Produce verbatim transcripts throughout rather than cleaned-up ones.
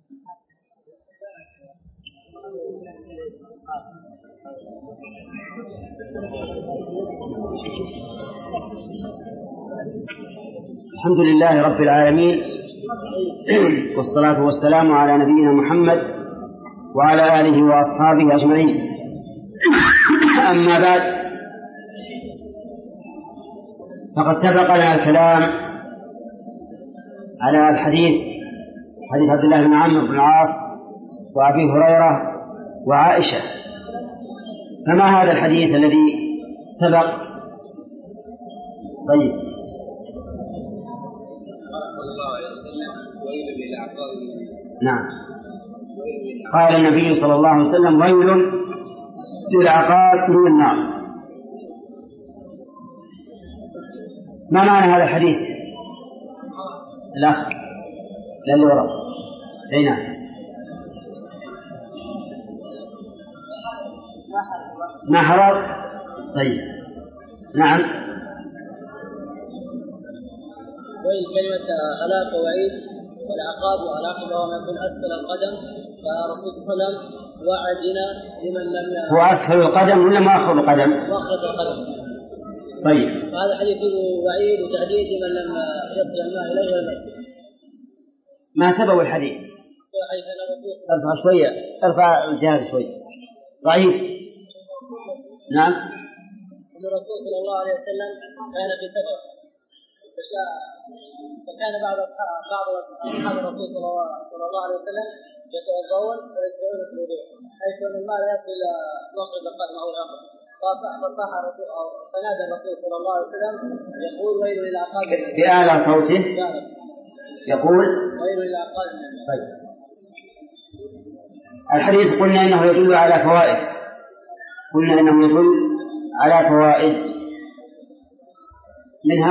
الحمد لله رب العالمين، والصلاة والسلام على نبينا محمد وعلى آله وأصحابه أجمعين. أما بعد، فقد سبقنا الكلام على الحديث حديث عبد الله بن عمرو بن العاص وأبي هريرة وعائشة. فما هذا الحديث الذي سبق؟ طيب، صلى الله عليه وسلم: ويل للأعقاب. نعم، قال النبي صلى الله عليه وسلم: ويل للعقاب من النار. ما معنى هذا الحديث؟ الأخ للي وراء هنا محرر. طيب، نعم. ويل كلمة هلاك وعيد، والعقاب هلاك وما يكون أسفل القدم. فرسول صلى الله عليه وسلم وعدنا لمن لم هو أسفل القدم ولا مؤخر القدم؟ مؤخر القدم. طيب، هذا حديث وعيد وتهديد لمن لم يصل الماء إليه المسجد. ما سبب الحديث؟ ارفع شوية، ارفع الجهاز شوية. ضعيف. نعم. الرسول صلى الله عليه وسلم كان في سفر، فكان بعض بعض أصحاب الرسول صلى الله عليه وسلم يتوضؤون ويستوون في الوضوء، حيث أن الماء لا يصل إلى مغرب القدم أو الآخر. فصاح الرسول أو فنادى الرسول صلى الله عليه وسلم يقول: ويل للعقاب. بأعلى صوته يقول: ويل للعقاب. طيب، الحديث قلنا إنه يدل على فوائد، قلنا إنه يدل على فوائد، منها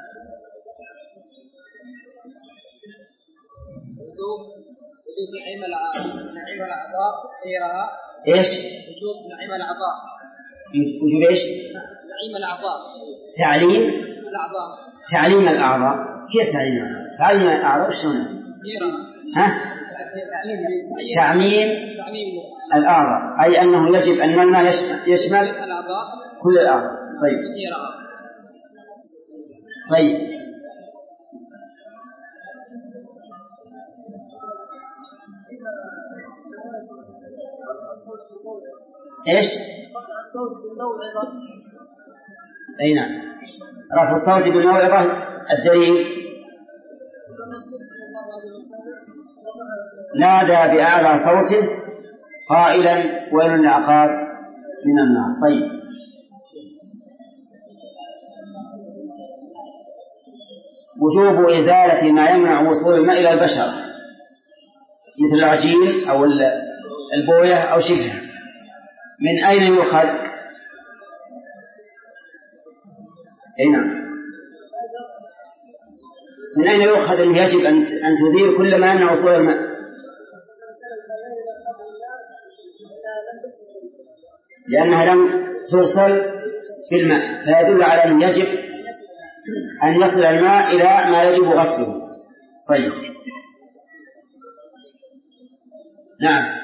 وجوب نعيم نعيم الأعضاء غيرها. إيش؟ وجوب نعيم الأعضاء. وجوب إيش؟ نعيم الأعضاء. تعليم الأعضاء. تعليم الأعضاء. كيف تعليم الأعضاء؟ تعليم الأعضاء شلون؟ ها؟ تعميم الأعضاء، أي أنه يجب أن الماء يشمل كل الأعضاء. طيب. طيب، إيش؟ أي نعم، رفع الصوت بالموعظة. الدليل: نادى بأعلى صوته قائلا: ويل للعقاب من النار. طيب، وجوب إزالة ما يمنع وصول الماء إلى البشر مثل العجين أو البوية أو شبهها. من أين يؤخذ؟ أين؟ من أين يؤخذ أن يجب أن تزيل كل ما يمنع وصول الماء؟ لأنها لم توصل بالماء، فيدل على أن يجب أن يصل الماء إلى ما يجب غسله. طيب، نعم.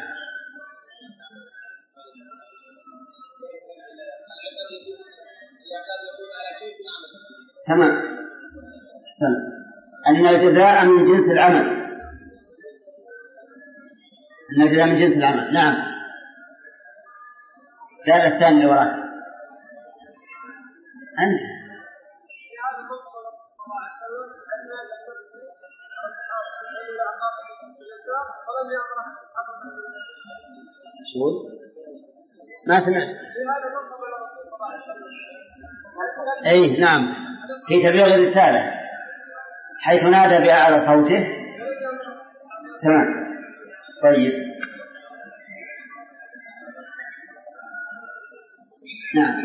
تمام، أحسن. أن الجزاء من جنس العمل. أن الجزاء من جنس العمل. نعم. لا، الثاني اللي وراك أنت. شو؟ ما سمعت. أي نعم، في تبليغ الرسالة حيث نادى بأعلى صوته. تمام. طيب، نعم.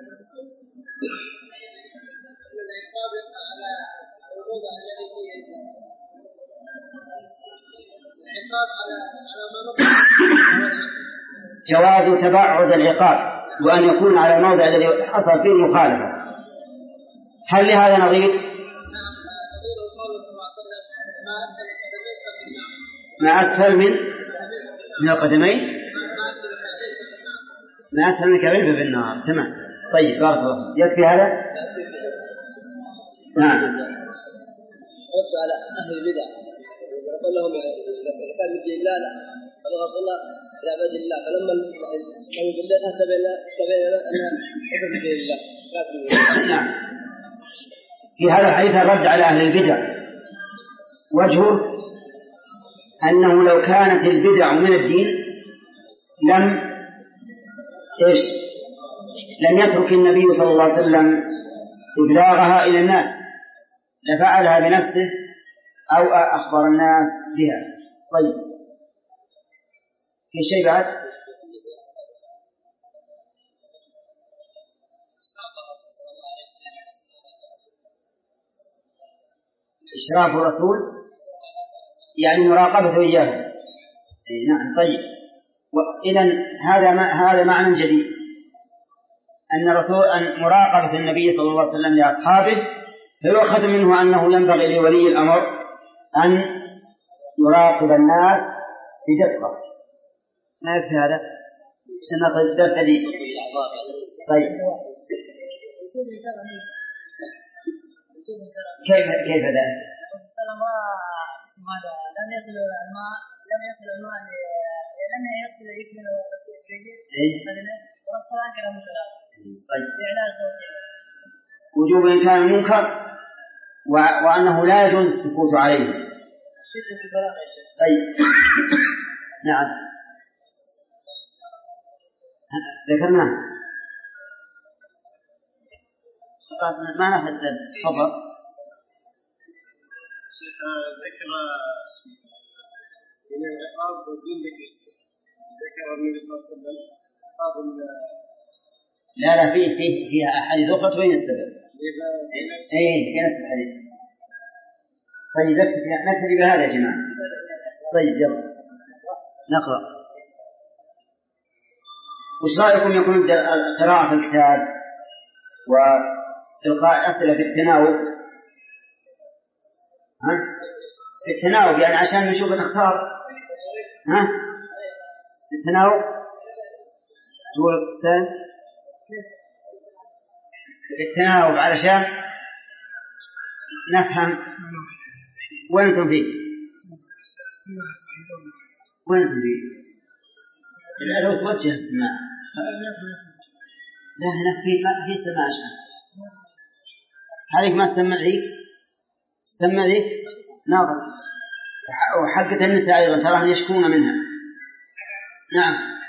جواز تبعد العقاب وأن يكون على الموضع الذي حصل فيه المخالفة. هل لهذا نظير؟ ما أسفل من من القدمين، ما أسفل من الكعبين في النار. تمام. طيب بارك الله. يكفي هذا؟ نعم. رد على أهل البدع يقول لهم إذا كان من دين الله لا فلو رسول الله إلى عباد الله، فلما لو بالله تبين تبين أنها من دين الله. نعم. في هذا الحديث الرد على أهل البدع وجهه أنه لو كانت البدع من الدين لم إيش لم يترك النبي صلى الله عليه وسلم إبلاغها إلى الناس، لفعلها بنفسه أو أخبر الناس بها. طيب في شيء بعد؟ إشراف الرسول يعني مراقبته إياه. نعم. طيب إذن هذا ما هذا معنى جديد، أن الرسول أن مراقبة النبي صلى الله عليه وسلم لأصحابه، فيؤخذ منه أنه ينبغي لولي الأمر أن يراقب الناس بدقة. ما يكفي هذا؟ سنأخذ الدرس دي. طيب كيف كيف ذلك؟ لم يصل الماء لم يصل الماء لم يصل يكمل والصلاة كلام ثلاثة. وجوب إنكار المنكر وأنه لا يجوز السكوت عليه. طيب نعم ذكرناه ما نفذ الخبر. ذكر من العقاب والدين ذكر النبي صلى الله عليه وسلم عقاب. لا لا فيه فيه فيها أحاديث أخرى وين السبب؟ إيه في نفس الحديث. طيب نكتفي بهذا يا جماعة. طيب يلا نقرأ. وش رأيكم يكون القراءة في الكتاب وإلقاء أسئلة في التناوب؟ ها؟ في التناوب يعني عشان نشوف نختار. ها؟ في التناوب تقول أستاذ في التناوب علشان نفهم وين أنتم فيه. وين أنتم فيه؟ لو توجه السماع. لا هنا في في سماع عشان هذيك ما تسمع ذيك تسمع ذيك ناظر. وحقة النساء أيضا تراهم يشكون منها. نعم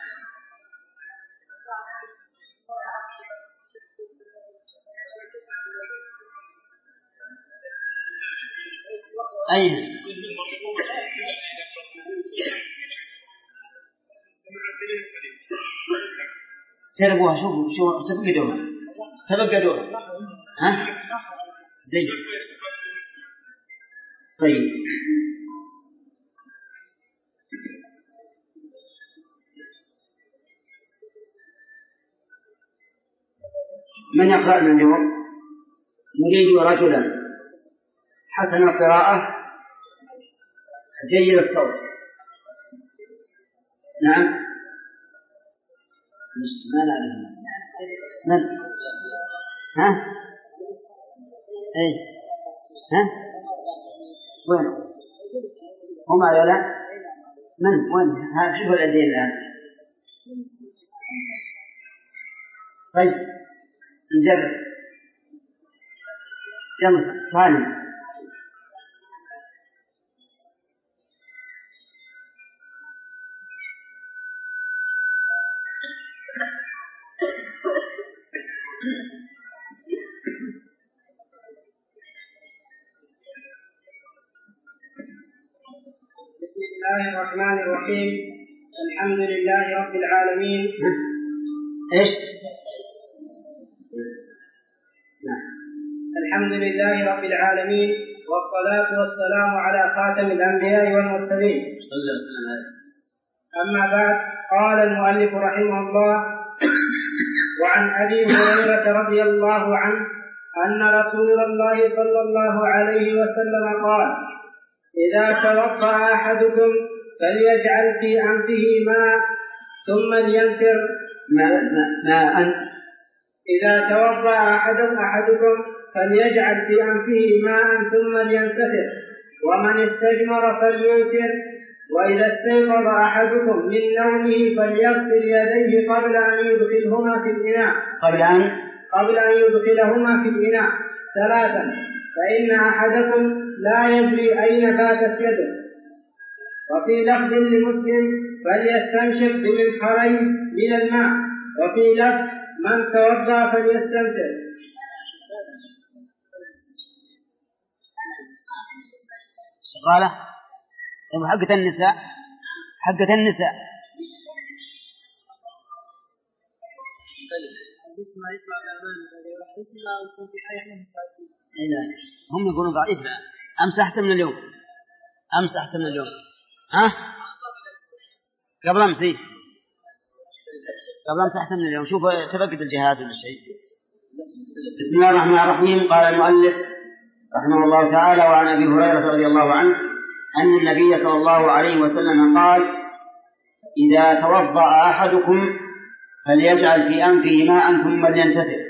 أين سربوها شوفوا شو تفقدوها تفقدوها ها زي طيب من يقرأ لنا اليوم؟ نريد رجلا حسن القراءة جيد الصوت. نعم ما نعرف من ها ايه ها وين هم هذولا من وين ها شوفوا الأيدين الآن. طيب نجرب يلا ثاني. بسم الله الرحمن الرحيم. الحمد لله رب العالمين. ايش؟ الحمد لله رب العالمين والصلاة والسلام على خاتم الأنبياء والمرسلين. أما بعد، قال المؤلف رحمه الله: وعن أبي هريرة رضي الله عنه أن رسول الله صلى الله عليه وسلم قال: إذا توضأ أحدكم فليجعل في أنفه ماء ثم لينثر ماء. إذا توضأ أحدكم أحدكم فليجعل في أنفه ماء ثم لينتثر، ومن استجمر فليوتر، وإذا استيقظ أحدكم من نومه فليغسل يديه قبل أن يدخلهما في الإناء قبل أن قبل أن يدخلهما في الإناء ثلاثا، فإن أحدكم لا يدري أين باتت يده. وفي لفظ لمسلم فليستنشق بمنخرين من الماء، وفي لفظ من توضأ فليستنثر. شغالة حقة النساء حقة النساء هم يقولون ضعيف. أمس أحسن من اليوم أمس أحسن من اليوم ها قبل أمس قبل أمس أحسن من اليوم. شوف تفقد الجهاز ولا شيء. بسم الله الرحمن الرحيم. قال المؤلف رحمه الله تعالى: وعن أبي هريرة رضي الله عنه أن النبي صلى الله عليه وسلم قال: إذا توضأ أحدكم فليجعل في أنفه ماء ثم لينتثر.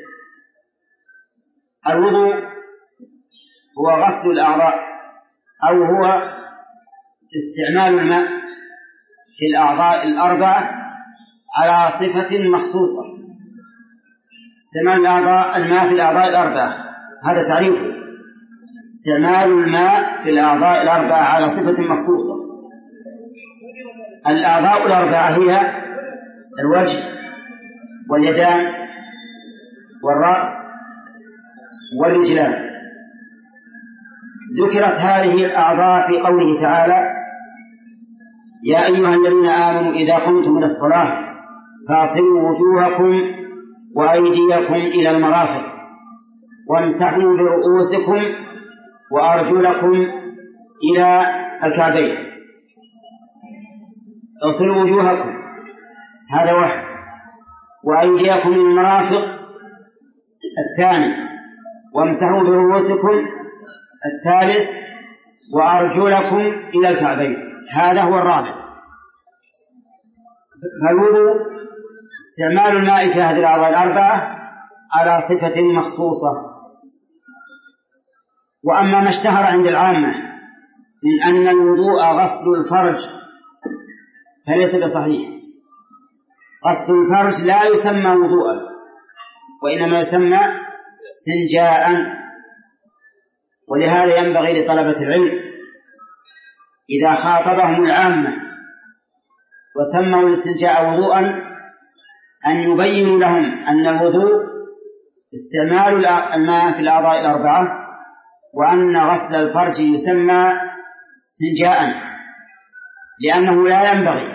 الوضوء هو غسل الأعضاء أو هو استعمال الماء في الأعضاء الأربعة على صفة مخصوصة. استعمال الأعضاء الماء في الأعضاء الأربعة هذا تعريفه: استعمال الماء في الأعضاء الأربعة على صفة مخصوصة. الأعضاء الأربعة هي الوجه واليدان والرأس والرجلان. ذكرت هذه الأعضاء في قوله تعالى: يا أيها الذين آمنوا إذا قمتم إلى الصلاة فاغسلوا وجوهكم وأيديكم إلى المرافق وامسحوا برؤوسكم وأرجلكم إلى الكعبين. اغسلوا وجوهكم هذا واحد، وأيديكم إلى المرافق الثاني، وامسحوا برؤوسكم الثالث، وأرجلكم إلى الكعبين هذا هو الرابع. فالوضوء استعمال الماء في هذه الأعضاء الأربعة على صفة مخصوصة. وأما ما اشتهر عند العامة من أن الوضوء غسل الفرج فليس بصحيح. غسل الفرج لا يسمى وضوءا، وإنما يسمى استنجاء. ولهذا ينبغي لطلبة العلم إذا خاطبهم العامة وسموا الاستنجاء وضوءا أن يبينوا لهم أن الوضوء استعمال الماء في الأعضاء الأربعة، وأن غسل الفرج يسمى استنجاء، لأنه لا ينبغي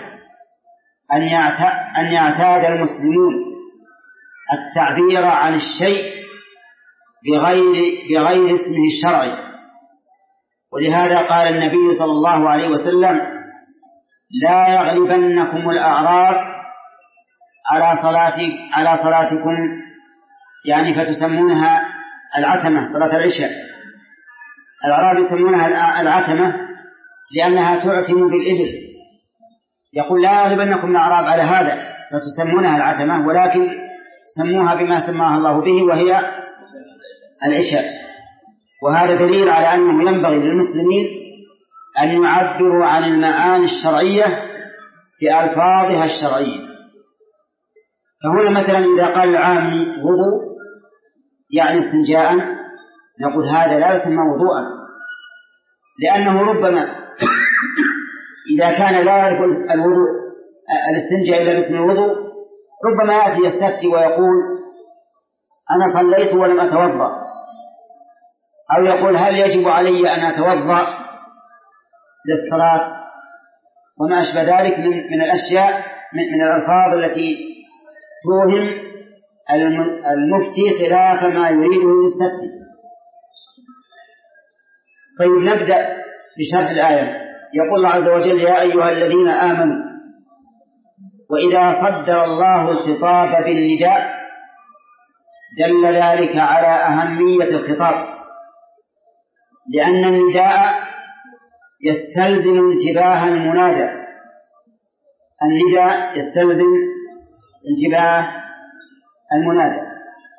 أن يعتاد المسلمون التعبير عن الشيء بغير, بغير اسمه الشرعي. ولهذا قال النبي صلى الله عليه وسلم: لا يغلبنكم الأعراب على صلاة على صلاتكم، يعني فتسمونها العتمة، صلاة العشاء. الأعراب يسمونها العتمة لأنها تعتم بالإبل. يقول: لا يغلبنكم الأعراب على هذا فتسمونها العتمة، ولكن سموها بما سماها الله به وهي العشاء. وهذا دليل على أنه ينبغي للمسلمين أن يعبروا عن المعاني الشرعية بألفاظها الشرعية. فهنا مثلا إذا قال العامي وضوء يعني استنجاء، نقول هذا لا يسمى وضوءا، لأنه ربما إذا كان لا يعرف الوضوء الاستنجاء إلا باسم الوضوء ربما يأتي يستفتي ويقول: أنا صليت ولم أتوضأ، أو يقول: هل يجب علي أن أتوضأ للصلاة، وما أشبه ذلك من, من الأشياء من, من الألفاظ التي توهم المفتي خلاف ما يريده المستفتي. طيب نبدأ بشرح الآية. يقول الله عز وجل: يا أيها الذين آمنوا. وإذا صدر الله الخطاب بالنداء دل ذلك على أهمية الخطاب، لأن النداء يستلزم انتباه المنادى النداء يستلزم انتباه المنادى،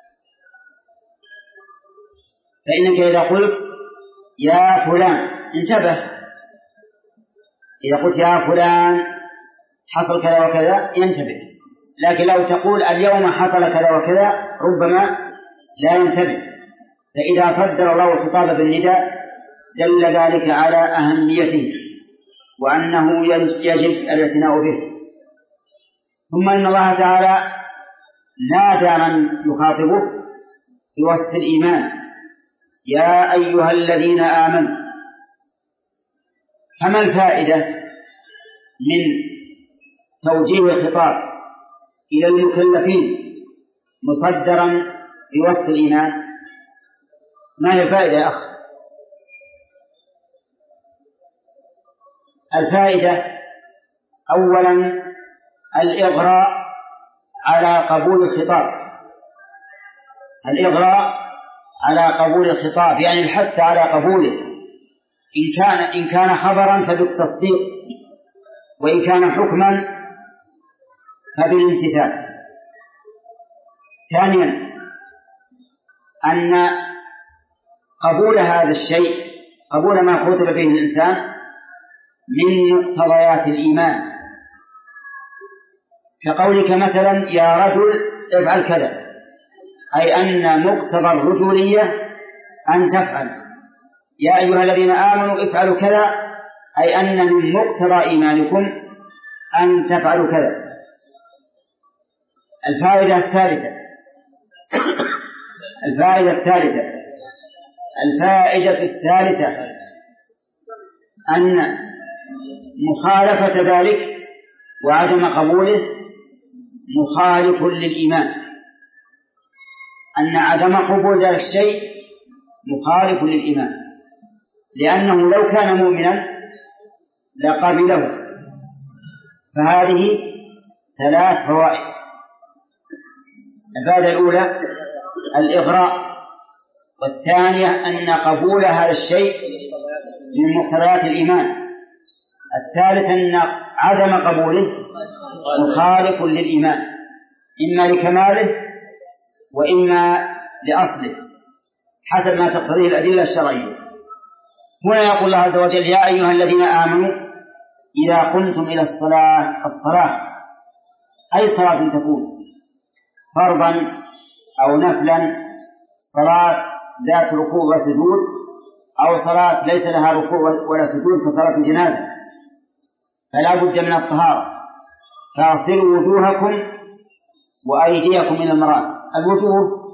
فإنك إذا قلت يا فلان انتبه، إذا قلت يا فلان حصل كذا وكذا ينتبه، لكن لو تقول اليوم حصل كذا وكذا ربما لا ينتبه. فإذا صدر الله الخطاب بالنداء دل ذلك على أهميته وأنه يجب الاعتناء به. ثم إن الله تعالى نادى من يخاطبه بوصف الإيمان: يا أيها الذين آمنوا. فما الفائدة من توجيه الخطاب إلى المكلفين مصدرا بوصف الإيمان؟ ما هي الفائدة يا أخ؟ الفائدة أولا الإغراء على قبول الخطاب، الإغراء على قبول الخطاب يعني الحث على قبوله، إن كان إن كان خبرا فبالتصديق، وإن كان حكما فبالامتثال. ثانيا أن قبول هذا الشيء، قبول ما خطب به الإنسان، من مقتضيات الإيمان، كقولك مثلا يا رجل افعل كذا، أي أن مقتضى الرجولية أن تفعل. يا أيها الذين آمنوا افعلوا كذا، أي أن من مقتضى إيمانكم أن تفعلوا كذا. الفائدة الثالثة الفائدة الثالثة الفائدة الثالثة أن مخالفة ذلك وعدم قبوله مخالف للإيمان، أن عدم قبول ذلك الشيء مخالف للإيمان، لأنه لو كان مؤمنا لقبله. فهذه ثلاث فوائد: الفائدة الأولى الإغراء، والثانية أن قبول هذا الشيء من مقتضيات الإيمان، الثالث أن عدم قبوله مخالف للإيمان، إما لكماله وإما لأصله حسب ما تقتضيه الأدلة الشرعية. هنا يقول الله عز وجل: يا أيها الذين آمنوا إذا قمتم إلى الصلاة. الصلاة أي صلاة تكون، فرضا أو نفلا، صلاة ذات ركوع وسجود، أو صلاة ليس لها ركوع ولا سجود كصلاة الجنازة، فلا بد من الطهارة. فاغسلوا وجوهكم وأيديكم إلى المرافق. الوجوه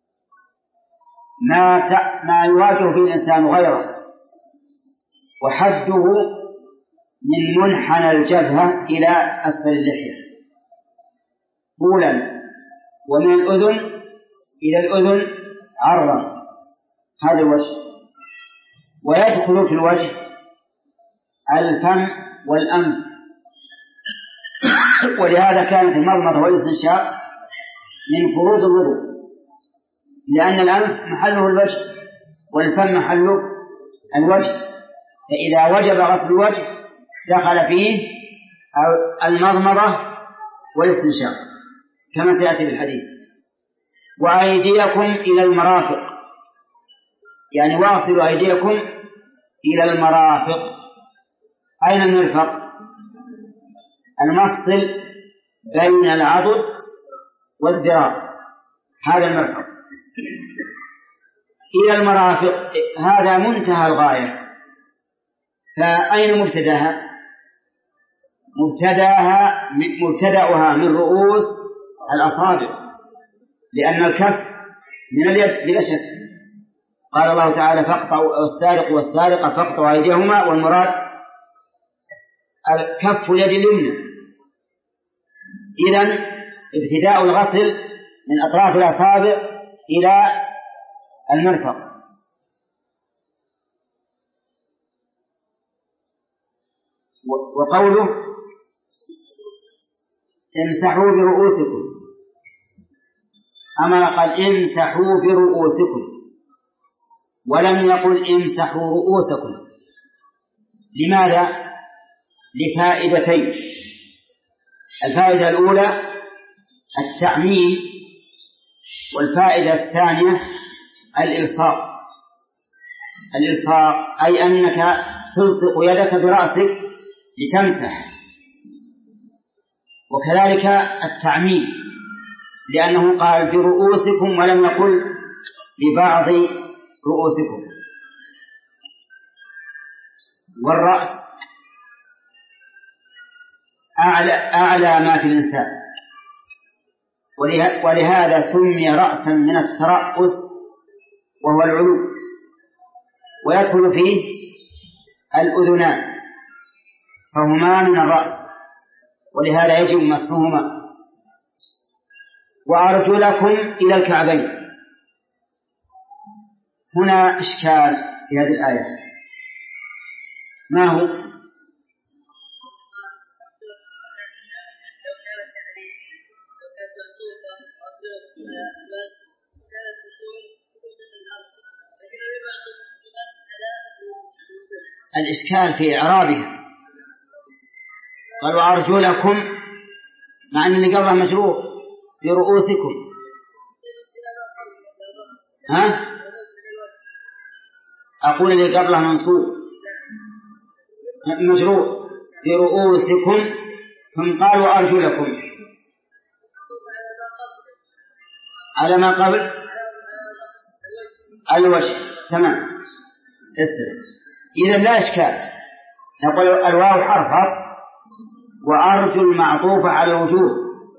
ما ما يواجه به الإنسان غيره، وحده من منحنى الجبهة إلى أسفل اللحية طولا، ومن الأذن إلى الأذن عرضا، هذا الوجه. ويدخل في الوجه الفم والأنف، ولهذا كانت المضمضة والاستنشاق من فروض الوضوء، لأن الأنف محله الوجه والفم محله الوجه، فإذا وجب غسل الوجه دخل فيه المضمضة والاستنشاق كما سيأتي بالحديث. وأيديكم إلى المرافق، يعني واصلوا أيديكم إلى المرافق. أين المرفق؟ المفصل بين العضد والذراع، هذا المرفق. إلى المرافق هذا منتهى الغاية. فأين مبتداها؟ مبتداها مبتدأها من رؤوس الأصابع، لأن الكف من اليد بلا شك. قال الله تعالى: فاقطعوا السارق والسارقة فاقطعوا أيديهما، والمراد الكف اليد اليمنى. إذن ابتداء الغسل من أطراف الأصابع إلى المرفق. وقوله امسحوا برؤوسكم، أما قال امسحوا برؤوسكم ولم يقل امسحوا رؤوسكم. لماذا؟ لفائدتين. الفائدة الأولى التعميم، والفائدة الثانية الإلصاق. الإلصاق أي أنك تلصق يدك برأسك لتمسح، وكذلك التعميم لأنه قال برؤوسكم ولم يقل ببعض رؤوسكم. والرأس أعلى, أعلى ما في الإنسان، ولهذا سمي رأسا من الترأس وهو العلو، ويدخل فيه الأذنان فهما من الرأس، ولهذا يجب مسحهما. وأرجلكم إلى الكعبين. هنا إشكال في هذه الآية، ما هو؟ الإشكال في إعرابها، قالوا أرجلكم مع أن اللي قبلها مجرور برؤوسكم. ها؟ أقول اللي قبلها منصوب مجرور برؤوسكم، ثم قالوا أرجلكم على ما قبل الوجه. تمام، استرس. إذا لا إشكال، نقول الواو حرف عطف وأرجل معطوفة على الوجوه،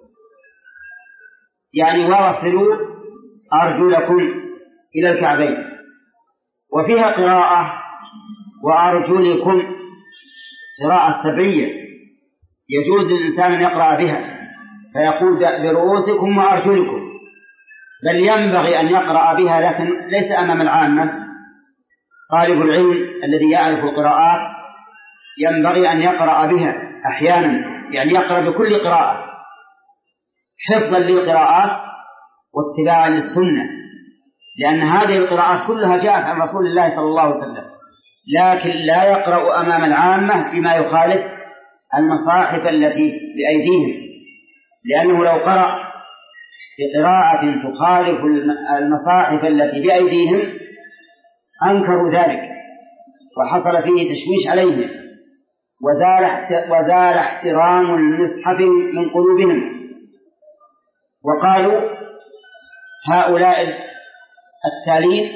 يعني ووصلوا أرجلكم إلى الكعبين. وفيها قراءة وأرجلكم، قراءة سبعية يجوز للإنسان أن يقرأ بها فيقول برؤوسكم وأرجلكم، بل ينبغي أن يقرأ بها لكن ليس أمام العامة. طالب العلم الذي يعرف القراءات ينبغي أن يقرأ بها أحيانا، يعني يقرأ بكل قراءة حفظا للقراءات واتباعا للسنة، لأن هذه القراءات كلها جاءت عن رسول الله صلى الله عليه وسلم، لكن لا يقرأ أمام العامة بما يخالف المصاحف التي بأيديهم، لأنه لو قرأ بقراءة تخالف المصاحف التي بأيديهم أنكروا ذلك وحصل فيه تشويش عليهم، وزال وزال احترام المصحف من قلوبهم، وقالوا هؤلاء التالين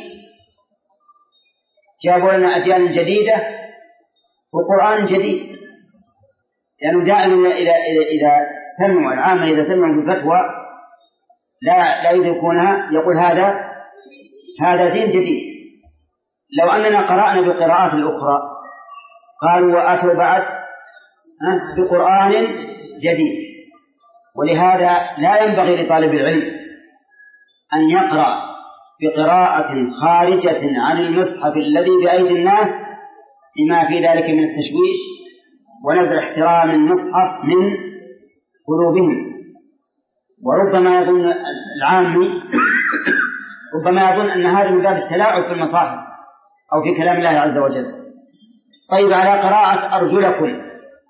جابوا لنا أديان جديدة وقرآن جديد، لأنه دائما إذا سمعوا العامة إذا سمعوا بالفتوى لا لا يدركونها يقول هذا هذا دين جديد. لو أننا قرأنا بالقراءات الأخرى قالوا وأتوا بعد بقرآن جديد. ولهذا لا ينبغي لطالب العلم أن يقرأ بقراءة خارجة عن المصحف الذي بأيدي الناس لما في ذلك من التشويش ونزع احترام المصحف من قلوبهم. وربما يظن العامي ربما يظن أن هذا من باب التلاعب في المصاحف أو في كلام الله عز وجل. طيب، على قراءة أرجلكم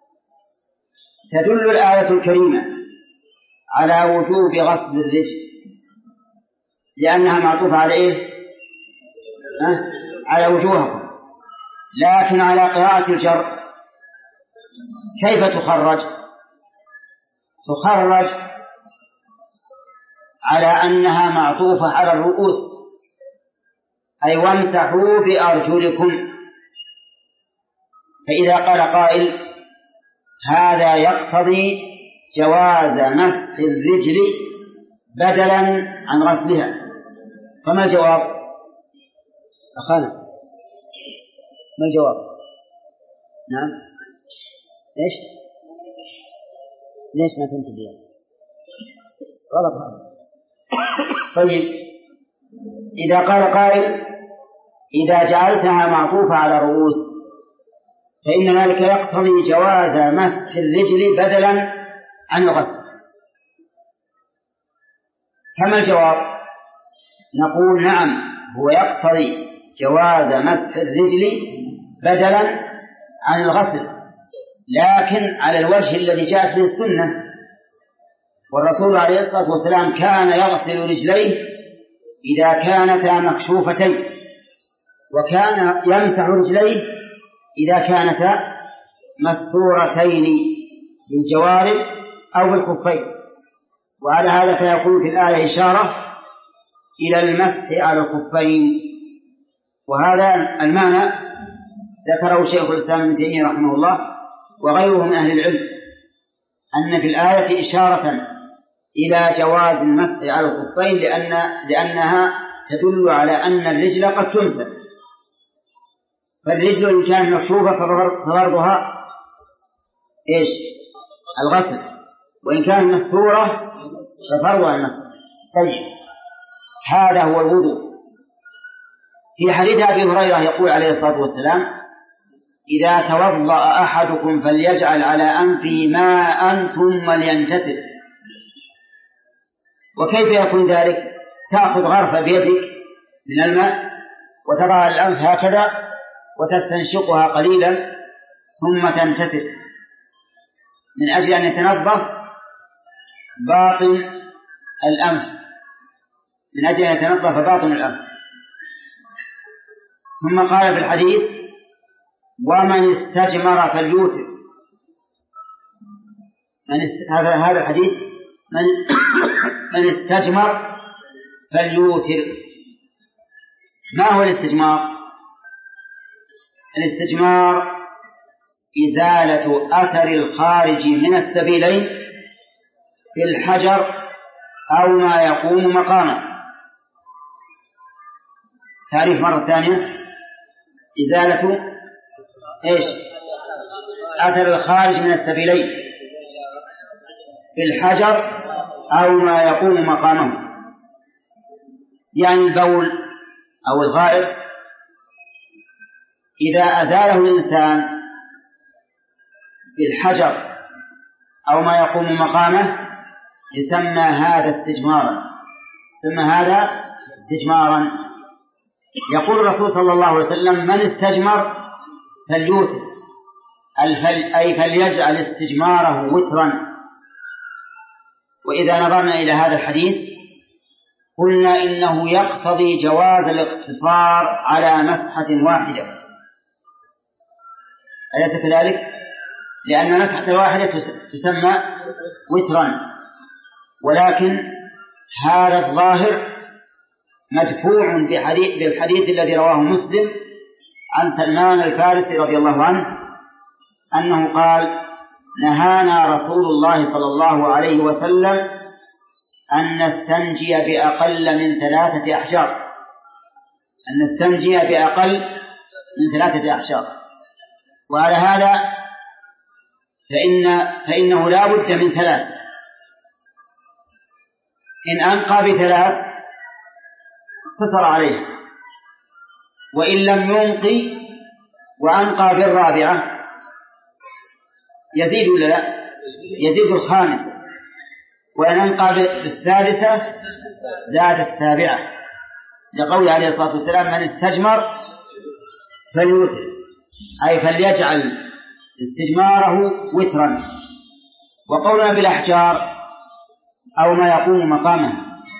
تدل الآية الكريمة على وجوب غسل الرجل، لأنها معطوفة على إيه؟ أه؟ على وجوهكم. لكن على قراءة الجر كيف تخرج؟ تخرج على أنها معطوفة على الرؤوس، أي وامسحوا بأرجلكم. فإذا قال قائل هذا يقتضي جواز مسح الرجل بدلا عن غسلها، فما الجواب؟ أخانا ما الجواب؟ نعم، إيش؟ ليش ما تنتبه؟ غلط هذا. طيب، إذا قال قائل إذا جعلتها معطوفة على الرؤوس فإن ذلك يقتضي جواز مسح الرجل بدلا عن الغسل، كما الجواب؟ نقول نعم، هو يقتضي جواز مسح الرجل بدلا عن الغسل، لكن على الوجه الذي جاءت به السنة، والرسول عليه الصلاة والسلام كان يغسل رجليه إذا كانتا مكشوفتين، وكان يمسح رجليه إذا كانتا مستورتين بالجوارب أو بالخفين. وعلى هذا فيكون في الآية إشارة إلى المسح على الخفين. وهذا المعنى ذكره شيخ الإسلام ابن تيمية رحمه الله وغيره من أهل العلم، أن في الآية إشارة إلى جواز المسح على الخفين لأن لأنها تدل على أن الرجل قد تمسح، فالرجل إن كانت مكشوفة ففرضها إيش؟ الغسل، وإن كانت مستورة ففرضها المسح. طيب، هذا هو الوضوء. في حديث أبي هريرة يقول عليه الصلاة والسلام: إذا توضأ أحدكم فليجعل على أنفه ماء ثم لينتثر. وكيف يكون ذلك؟ تأخذ غرفة بيدك من الماء وتضع الأنف هكذا وتستنشقها قليلا ثم تنتثر من أجل أن يتنظف باطن الأنف، من أجل أن يتنظف باطن الأنف. ثم قال في الحديث: ومن استجمر فليوتر. من است... هذا هذا الحديث من من استجمر فليوتر. ما هو الاستجمار؟ الاستجمار إزالة أثر الخارج من السبيلين في الحجر أو ما يقوم مقامه. تعريف مرة ثانية: إزالة إيش؟ أثر الخارج من السبيلين في الحجر أو ما يقوم مقامه، يعني البول أو الغائط إذا أزاله الإنسان في الحجر أو ما يقوم مقامه يسمى هذا استجمارا، يسمى هذا استجمارا. يقول الرسول صلى الله عليه وسلم: من استجمر فليوتر، أي فليجعل استجماره وترا. وإذا نظرنا إلى هذا الحديث قلنا إنه يقتضي جواز الاقتصار على مسحة واحدة، أليس كذلك؟ لأن مسحة واحدة تسمى وترا، ولكن هذا الظاهر مدفوع بالحديث الذي رواه مسلم عن سلمان الفارسي رضي الله عنه أنه قال: نهانا رسول الله صلى الله عليه وسلم أن نستنجي بأقل من ثلاثة أحجار، أن نستنجي بأقل من ثلاثة أحجار. وعلى هذا فإن فإنه لا بد من ثلاث، إن أنقى بثلاث اقتصر عليه، وإن لم ينقي وأنقى بالرابعة يزيد ولا لا؟ يزيد الخامسة، وإن أنقى بالسادسة زاد السابعة، لقول عليه الصلاة والسلام: من استجمر فليوتر، أي فليجعل استجماره وترا. وقولنا بالأحجار أو ما يقوم مقامها،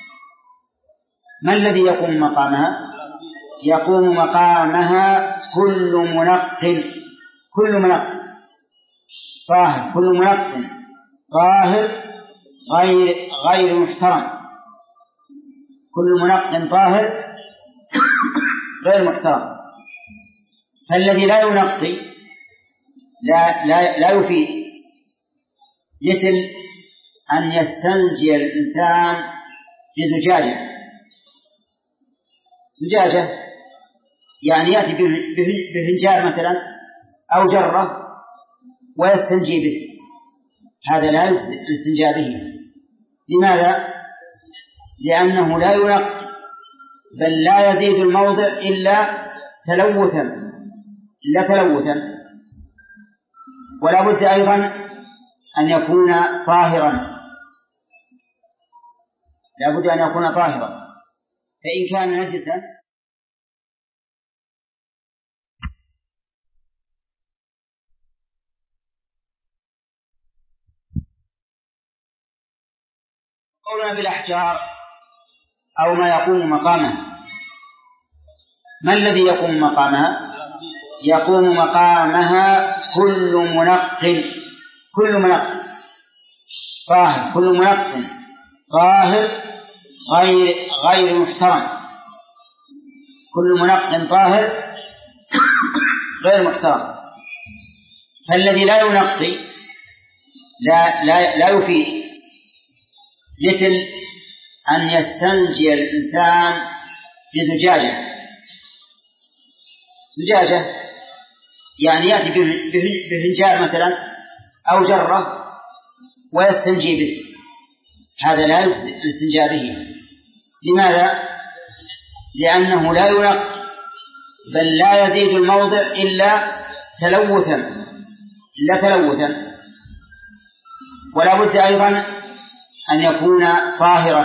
ما الذي يقوم مقامها؟ يقوم مقامها كل منق، كل منق طاهر، كل منق طاهر غير غير محترم، كل منق طاهر غير محترم. فالذي لا ينقي لا لا لا يفيد، مثل أن يستنجي الإنسان بزجاجة، زجاجة يعني يأتي بفنجان مثلا أو جرة ويستنجي به، هذا لا يستنجى به. لماذا؟ لأنه لا ينقي، بل لا يزيد الموضع إلا تلوثا إلا تلوثا. ولا بد أيضا أن يكون طاهرا، لا بد أن يكون طاهرا، فإن كان نجسا قولنا بالأحجار أو ما يقوم مقامها. ما الذي يقوم مقامها؟ يقوم مقامها كل منقل كل منقل طاهر كل منقل طاهر غير غير محترم كل منقل طاهر غير محترم. فالذي لا ينقي لا لا لا يفيد، مثل أن يستنجي الإنسان بزجاجة زجاجة يعني يأتي بفنجان مثلا أو جرة ويستنجي به، هذا لا يجزئ الاستنجاء به. لماذا؟ لأنه لا ينقي، بل لا يزيد الموضع إلا تلوثا إلا تلوثا. ولا بد أيضا أن يكون طاهرا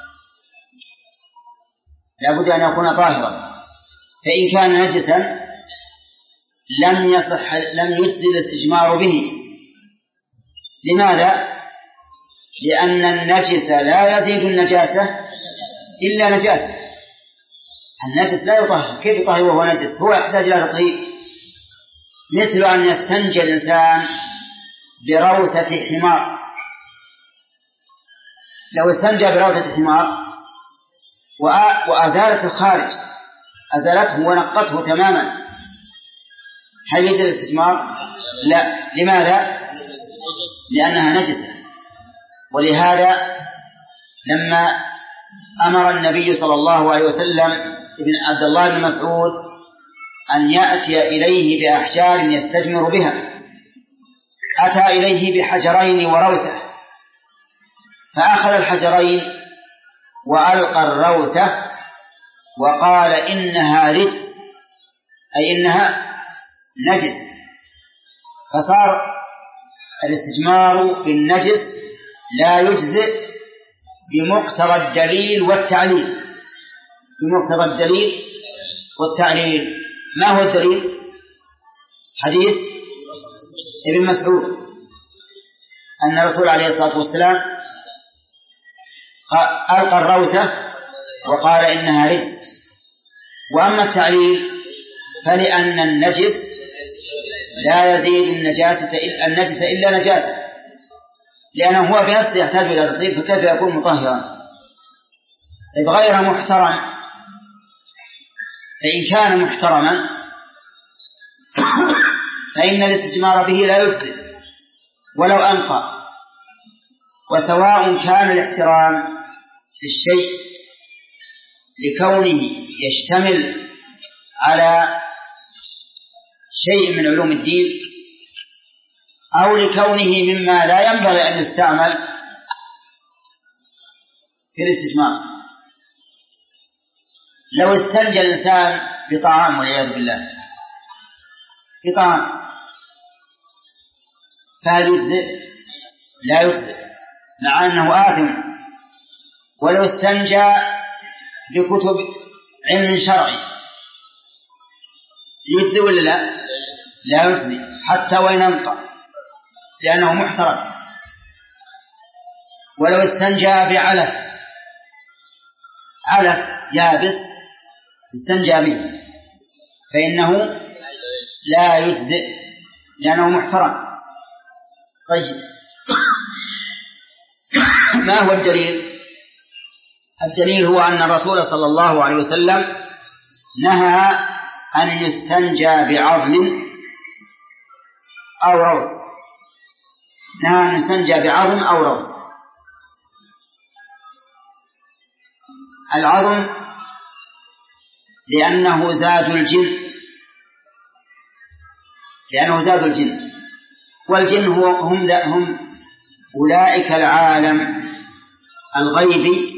لا بد أن يكون طاهرا فإن كان نجسا لم يصح لم يجزي الاستجمار به. لماذا؟ لأن النجس لا يزيد النجاسة إلا نجاسة. النجس لا يطهر، كيف يطهر وهو نجس؟ هو يحتاج إلى تطهير. مثل أن يستنجي الإنسان بروثة حمار، لو استنجى بروثة حمار وأزالت الخارج أزالته ونقته تماما، هل يجوز الاستجمار؟ لا. لماذا؟ لأنها نجسة. ولهذا لما أمر النبي صلى الله عليه وسلم ابن عبد الله بن مسعود أن يأتي إليه بأحجار يستجمر بها، أتى إليه بحجرين وروثة، فأخذ الحجرين وألقى الروثة وقال إنها رجس، أي إنها نجس. فصار الاستجمار بالنجس لا يجزئ بمقتضى الدليل والتعليل بمقتضى الدليل والتعليل. ما هو الدليل؟ حديث ابن مسعود أن الرسول عليه الصلاة والسلام ألقى الروثة وقال إنها رجس. وأما التعليل فلأن النجس لا يزيد النجاسة النجس إلا نجاسة، لأنه هو بنفسه يحتاج إلى تطهير، فكيف يكون مطهرا؟ إذ غير محترم، فإن كان محترما فإن الاستجمار به لا يجزئ ولو أنقى. وسواء كان الاحترام في الشيء لكونه يشتمل على شيء من علوم الدين أو لكونه مما لا ينبغي أن يستعمل في الاستجمار. لو استنجى الإنسان بطعام والعياذ بالله بطعام فهل يجزئ؟ لا يجزئ، مع أنه آثم. ولو استنجى بكتب علم شرعي يجزئ ولا لا؟ لا يجزئ حتى وإن انقى، لأنه محترم. ولو استنجى بعلف علف يابس استنجى به فإنه لا يجزئ لأنه محترم. طيب، ما هو الدليل؟ الدليل هو أن الرسول صلى الله عليه وسلم نهى أن يستنجى بعظم أو روث نهى أن يستنجى بعظم أو روث. العظم لأنه زاد الجن لأنه زاد الجن والجن هو هم, هم أولئك العالم الغيبي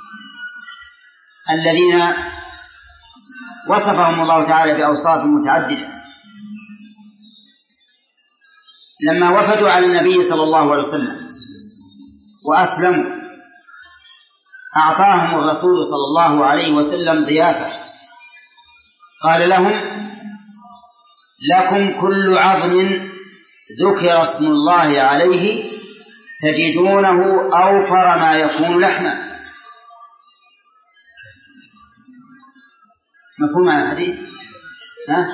الذين وصفهم الله تعالى بأوصاف متعددة. لما وفدوا على النبي صلى الله عليه وسلم وأسلموا أعطاهم الرسول صلى الله عليه وسلم ضيافة، قال لهم: لكم كل عظم ذكر اسم الله عليه تجدونه أوفر ما يكون لحما. مفهوم هذا الحديث؟ ها؟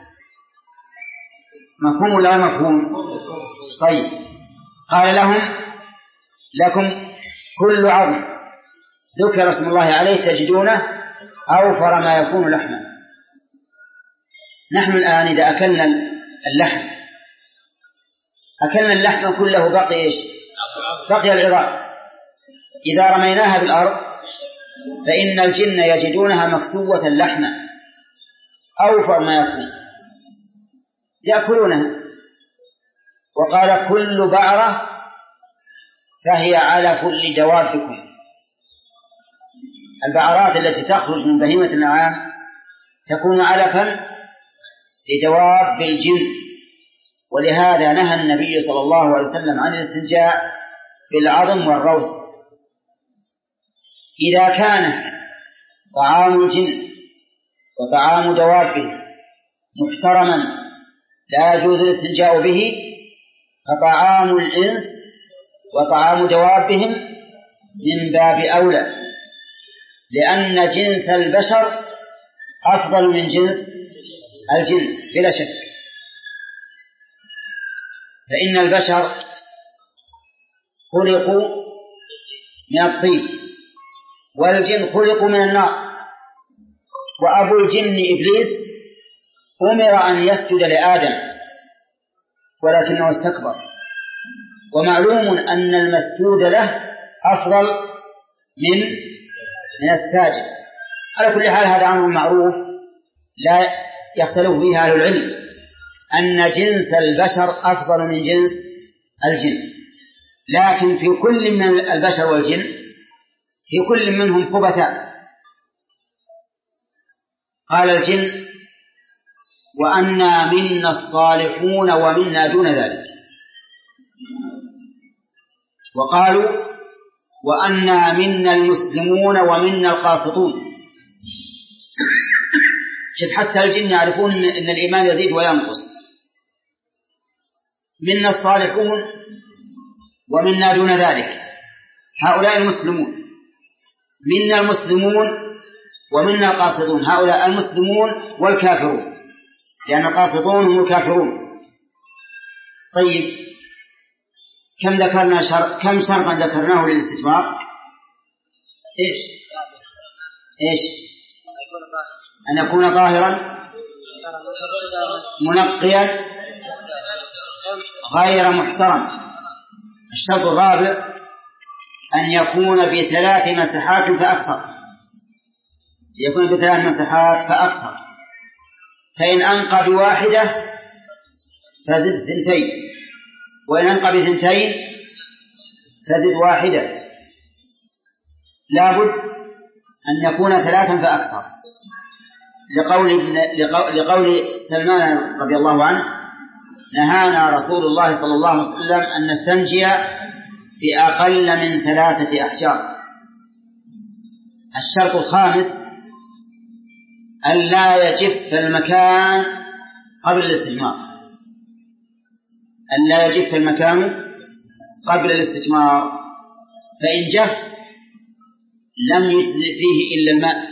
مفهوم ولا مفهوم؟ طيب، قال لهم لكم كل عظم ذكر اسم الله عليه تجدونه أوفر ما يكون لحما. نحن الآن إذا أكلنا اللحم أكلنا اللحم كله بقي إيش؟ بقي العظام. إذا رميناها بالأرض فإن الجن يجدونها مكسوة لحما أوفر ما يكون يأكلونها. وقال كل بعرة فهي على كل دوابكم. البعرات التي تخرج من بهيمة الأنعام تكون علفا لدواب الجن، ولهذا نهى النبي صلى الله عليه وسلم عن الاستنجاء بالعظم والروث. إذا كان طعام الجن وطعام دوابه محترما لا يجوز الاستنجاء به، فطعام الإنس وطعام دوابهم من باب أولى، لأن جنس البشر أفضل من جنس الجن بلا شك. فإن البشر خلقوا من الطين والجن خلقوا من النار، وأبو الجن إبليس أمر أن يسجد لآدم ولكنه استكبر، ومعلوم أن المسجود له أفضل من من الساجد. على كل حال هذا أمر معروف لا يختلف فيه أهل العلم، أن جنس البشر أفضل من جنس الجن، لكن في كل من البشر والجن في كل منهم خبثاء. قال الجن وأنا منا الصالحون ومنا دون ذلك، وقالوا وأنا منا المسلمون ومنا القاسطون. شوف حتى الجن يعرفون أن الإيمان يزيد وينقص. منا الصالحون ومنا دون ذلك، هؤلاء المسلمون. منا المسلمون ومنا القاسطون، هؤلاء المسلمون والكافرون، لأن القاسطون هم الكافرون. طيب كم ذكرنا شرط كم شرطا ذكرناه للاستثمار؟ إيش إيش أن يكون طاهرا منقيا غير محترم. الشرط الرابع أن يكون بثلاث مسحات فأكثر، يكون بثلاث مسحات فأكثر. فإن أنقى بواحدة فزد ثنتين، وإن أنقى بثنتين فزد واحدة. لابد أن يكون ثلاثا فأكثر، لقول, لقول سلمان رضي الله عنه نهانا رسول الله صلى الله عليه وسلم أن نستنجي بأقل من ثلاثة أحجار. الشرط الخامس أن لا يجف المكان قبل الاستجمار، أن لا يجف المكان قبل الاستجمار، فإن جف لم يجزئ فيه إلا الماء.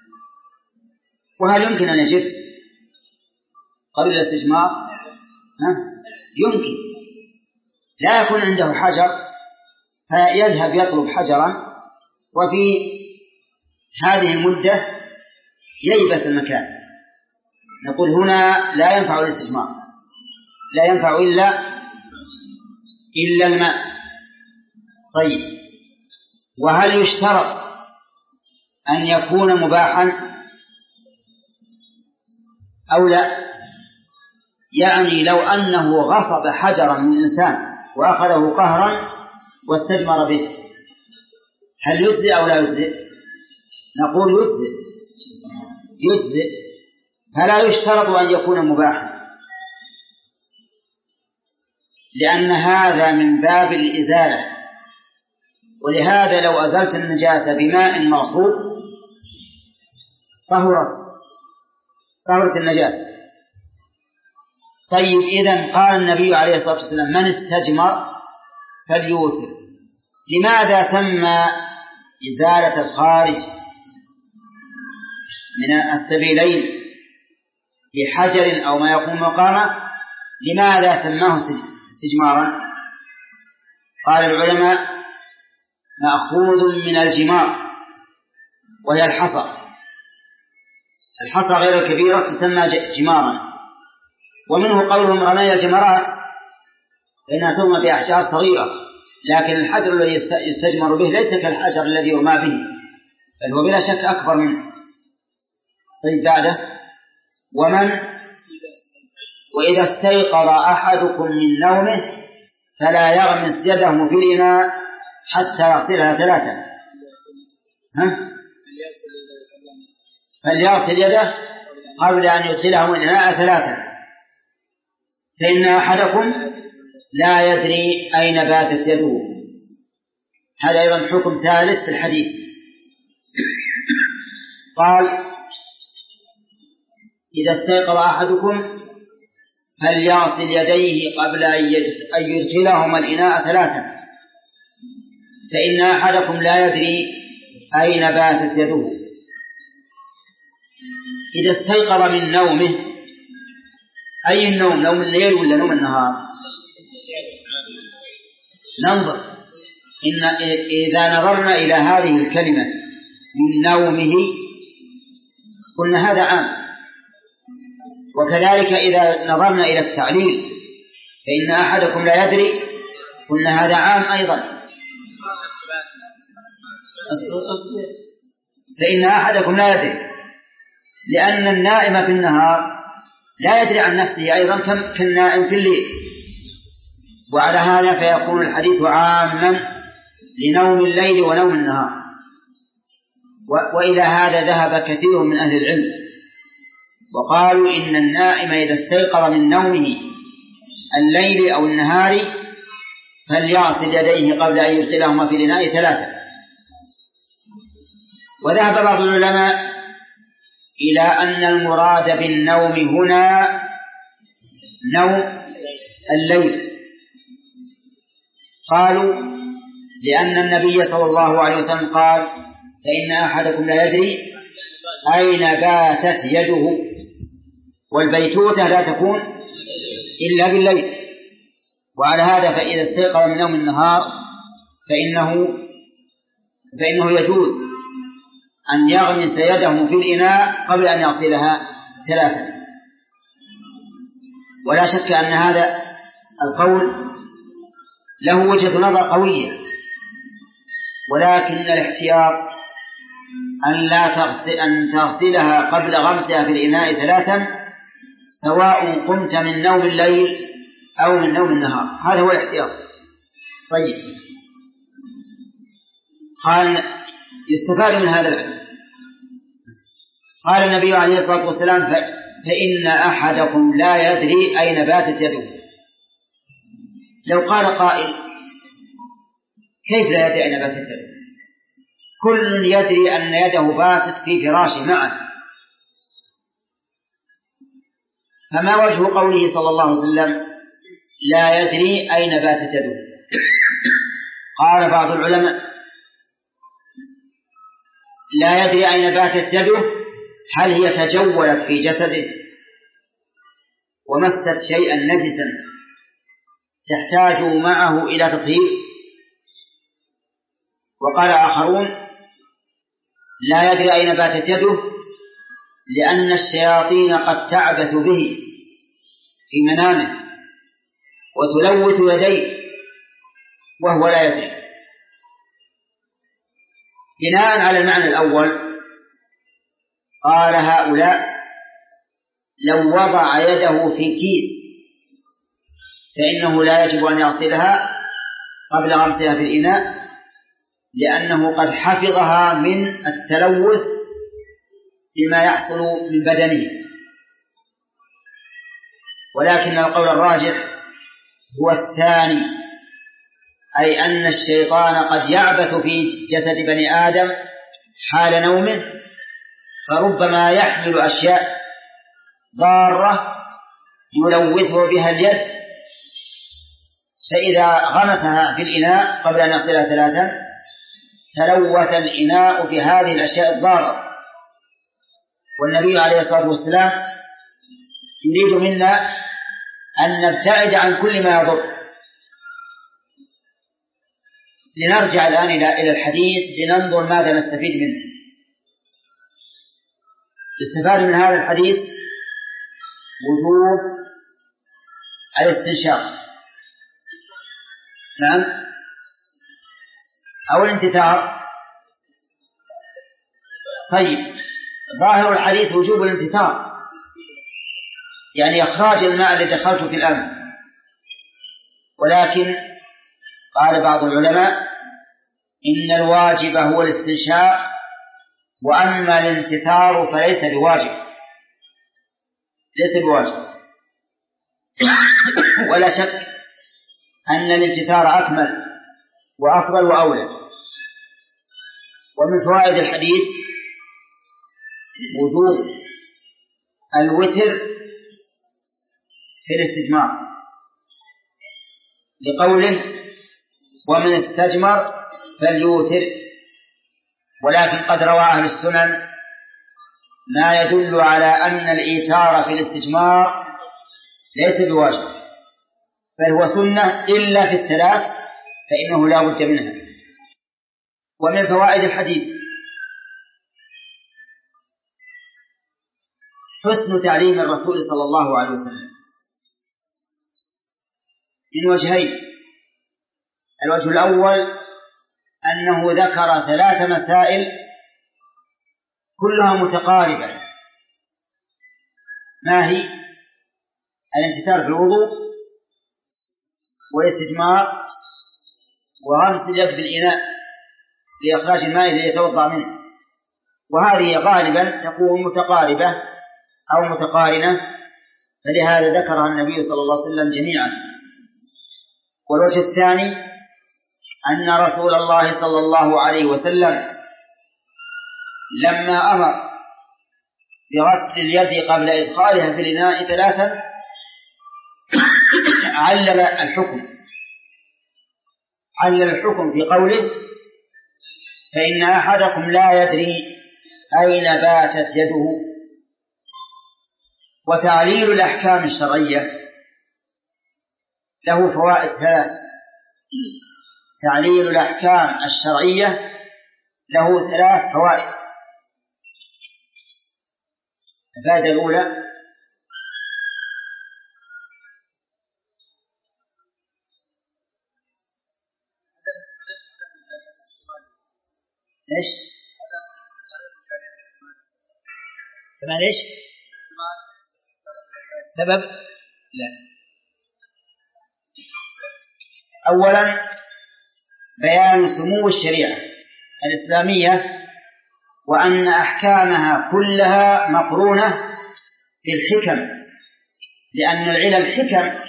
وهل يمكن أن يجف قبل الاستجمار؟ ها؟ يمكن. لا يكون عنده حجر فيذهب يطلب حجرا، وفي هذه المدة ييبس المكان. نقول هنا لا ينفع الاستجمار، لا ينفع إلا إلا الماء. طيب وهل يشترط أن يكون مباحا أو لا؟ يعني لو أنه غصب حجرا من إنسان وأخذه قهرا واستجمر به، هل يجزئ أو لا يجزئ؟ نقول يجزئ يجزئ فلا يشترط أن يكون مباحا، لأن هذا من باب الإزالة. ولهذا لو أزلت النجاسة بماء مغصوب طهرت طهرت النجاسة. طيب إذن قال النبي عليه الصلاة والسلام من استجمر فليوتر. لماذا سمى إزالة الخارج من السبيلين بحجر أو ما يقوم مقامه؟ لماذا سماه استجمارا؟ قال العلماء مأخوذ من الجمار وهي الحصى. الحصى غير الكبيرة تسمى جمارا، ومنه قولهم رمي الجمرات فإنها ترمى بأحجار صغيرة، لكن الحجر الذي يستجمر به ليس كالحجر الذي يرمى به، بل هو بلا شك أكبر منه. طيب بعده ومن وإذا استيقظ أحدكم من نومه فلا يغمس يده في الإناء حتى يغسلها ثلاثا. ها؟ فليغسل يده قبل أن يدخله الإناء ثلاثا، فإن أحدكم لا يدري أين باتت يده. هذا أيضا حكم ثالث في الحديث. قال إذا استيقظ أحدكم فليغسل يديه قبل أن يدخلهما الإناء ثلاثا، فإن أحدكم لا يدري أين باتت يده. إذا استيقظ من نومه، أي النوم؟ نوم الليل ولا نوم النهار؟ ننظر. إن إذا نظرنا إلى هذه الكلمة من نومه قلنا هذا عام، وكذلك إذا نظرنا إلى التعليل فإن أحدكم لا يدري قلنا هذا عام أيضا. فإن أحدكم لا يدري، لأن النائم في النهار لا يدري عن نفسه أيضا كالنائم في الليل، وعلى هذا فيكون الحديث عاما لنوم الليل ونوم النهار. وإلى هذا ذهب كثير من أهل العلم وقالوا إن النائم إذا استيقظ من نومه الليل أو النهار فليغسل يديه قبل أن يدخلهما في الإناء ثلاثة. وذهب بعض العلماء إلى أن المراد بالنوم هنا نوم الليل، قالوا لأن النبي صلى الله عليه وسلم قال فإن أحدكم لا يدري أين باتت يده، والبيتوتة لا تكون إلا بالليل. وعلى هذا فإذا استيقظ من نوم النهار فإنه فإنه يجوز أن يغمس يده في الإناء قبل أن يغسلها ثلاثا. ولا شك أن هذا القول له وجهة نظر قوية، ولكن الاحتياط أن لا تغسل أن تغسلها قبل غمسها في الإناء ثلاثا سواء قمت من نوم الليل أو من نوم النهار، هذا هو الاحتياط. طيب، قال يستفاد من هذا العلم. قال النبي عليه الصلاة والسلام فإن أحدكم لا يدري أين باتت يده. لو قال قائل كيف لا يدري أين باتت يده؟ كل يدري أن يده باتت في فراشه معه، فما وجه قوله صلى الله عليه وسلم لا يدري أين باتت يده؟ قال بعض العلماء لا يدري أين باتت يده هل هي تجولت في جسده ومست شيئا نجسا تحتاج معه إلى تطهير. وقال آخرون لا يدري أين باتت يده لأن الشياطين قد تعبث به في منامه وتلوث يديه وهو لا يدري. بناء على المعنى الأول قال هؤلاء لو وضع يده في كيس فإنه لا يجب أن يغسلها قبل غمسها في الإناء لأنه قد حفظها من التلوث بما يحصل من بدنه. ولكن القول الراجح هو الثاني، أي أن الشيطان قد يعبث في جسد بني آدم حال نومه، فربما يحمل أشياء ضارة يلوثه بها اليد فإذا غمسها في الإناء قبل أن يغسلها ثلاثا تلوث الإناء بهذه الأشياء الضارة. والنبي عليه الصلاة والسلام يريد منا أن نبتعد عن كل ما يضر. لنرجع الآن إلى الحديث لننظر ماذا نستفيد منه. استفاد من هذا الحديث وجوب الاستنشاق، نعم، أو الانتثار. طيب، ظاهر الحديث وجوب الانتثار، يعني إخراج الماء الذي دخلته في الأنف. ولكن قال بعض العلماء إن الواجب هو الاستنشاق، وأما الانتثار فليس بواجب، ليس بواجب. ولا شك أن الانتثار أكمل وأفضل وأولى. ومن فوائد الحديث وجوب الوتر في الاستجمار، لقوله ومن استجمر فليوتر. ولكن قد روى أهل السنن ما يدل على أن الإيتار في الاستجمار ليس بواجب، بل هو سنة إلا في الثلاث فإنه لا بد منها. ومن فوائد الحديث حسن تعليم الرسول صلى الله عليه وسلم من وجهين. الوجه الأول أنه ذكر ثلاث مسائل كلها متقاربة. ما هي؟ الانتثار في الوضوء، والاستجمار، وغمس اليد بالإناء لإخراج الماء الذي يتوضأ منه. وهذه غالبا تكون متقاربة أو متقارنة، فلهذا ذكرها النبي صلى الله عليه وسلم جميعا. والوجه الثاني أن رسول الله صلى الله عليه وسلم لما أمر بغسل اليد قبل إدخالها في الإناء ثلاثا علل الحكم علل الحكم في قوله فإن أحدكم لا يدري أين باتت يده. وتعليل الأحكام الشرعية له فوائد ثلاث. تعليل الأحكام الشرعية له ثلاث فوائد. الفائدة الأولى إيش؟ كمان إيش؟ سبب؟ لا. أولا بيان سمو الشريعة الإسلامية وأن أحكامها كلها مقرونة بالحكم، لأن العلل حكم،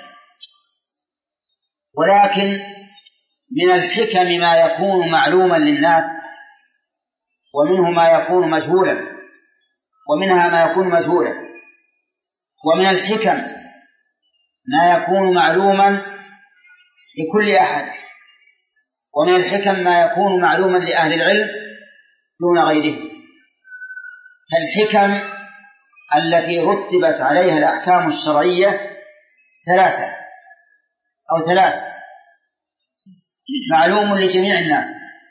ولكن من الحكم ما يكون معلوما للناس، ومنه ما يكون مجهولا، ومنها ما يكون مجهولا. ومن الحكم ما يكون معلوما لكل أحد، ومن الحكم ما يكون معلوما لأهل العلم دون غيره. فالحكم التي رتبت عليها الأحكام الشرعية ثلاثة أو ثلاث: معلوم لجميع الناس،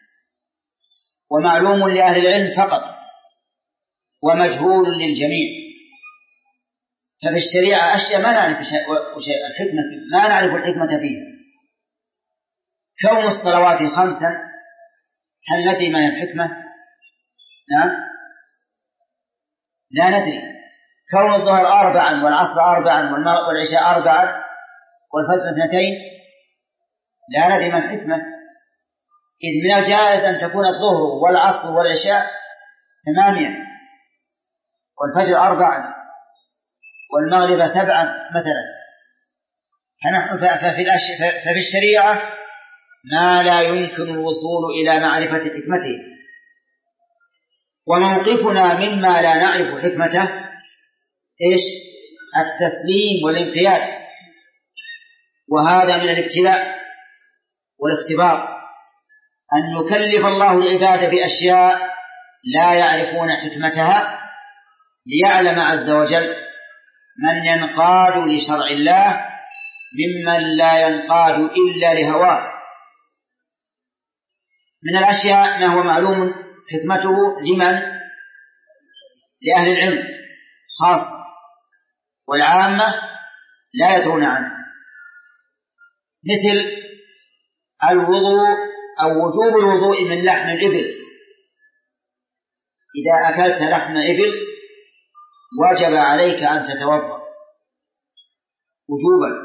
ومعلوم لأهل العلم فقط، ومجهول للجميع. ففي الشريعة أشياء ما نعرف الحكمة ما نعرف الحكمة فيها. كون الصلوات خمسا هل ندري ما هي الحكمة؟ نعم، لا ندري. كون الظهر أربعا والعصر أربعا والعشاء أربعا والفجر اثنتين لا ندري ما الحكمة. إذ من الجائز أن تكون الظهر والعصر والعشاء ثمانية والفجر أربعا والمغرب سبعا مثلا. ففي الشريعة ما لا يمكن الوصول إلى معرفة حكمته. وموقفنا مما لا نعرف حكمته إيش؟ التسليم والانقياد. وهذا من الابتلاء والاختبار، أن يكلف الله العباد بأشياء لا يعرفون حكمتها ليعلم عز وجل من ينقاد لشرع الله ممن لا ينقاد إلا لهواه. من الأشياء ما هو معلوم حكمته لمن؟ لأهل العلم خاصة، والعامة لا يدرون عنه، مثل الوضوء أو وجوب الوضوء من لحم الإبل. إذا أكلت لحم إبل وجب عليك أن تتوضأ وجوبا.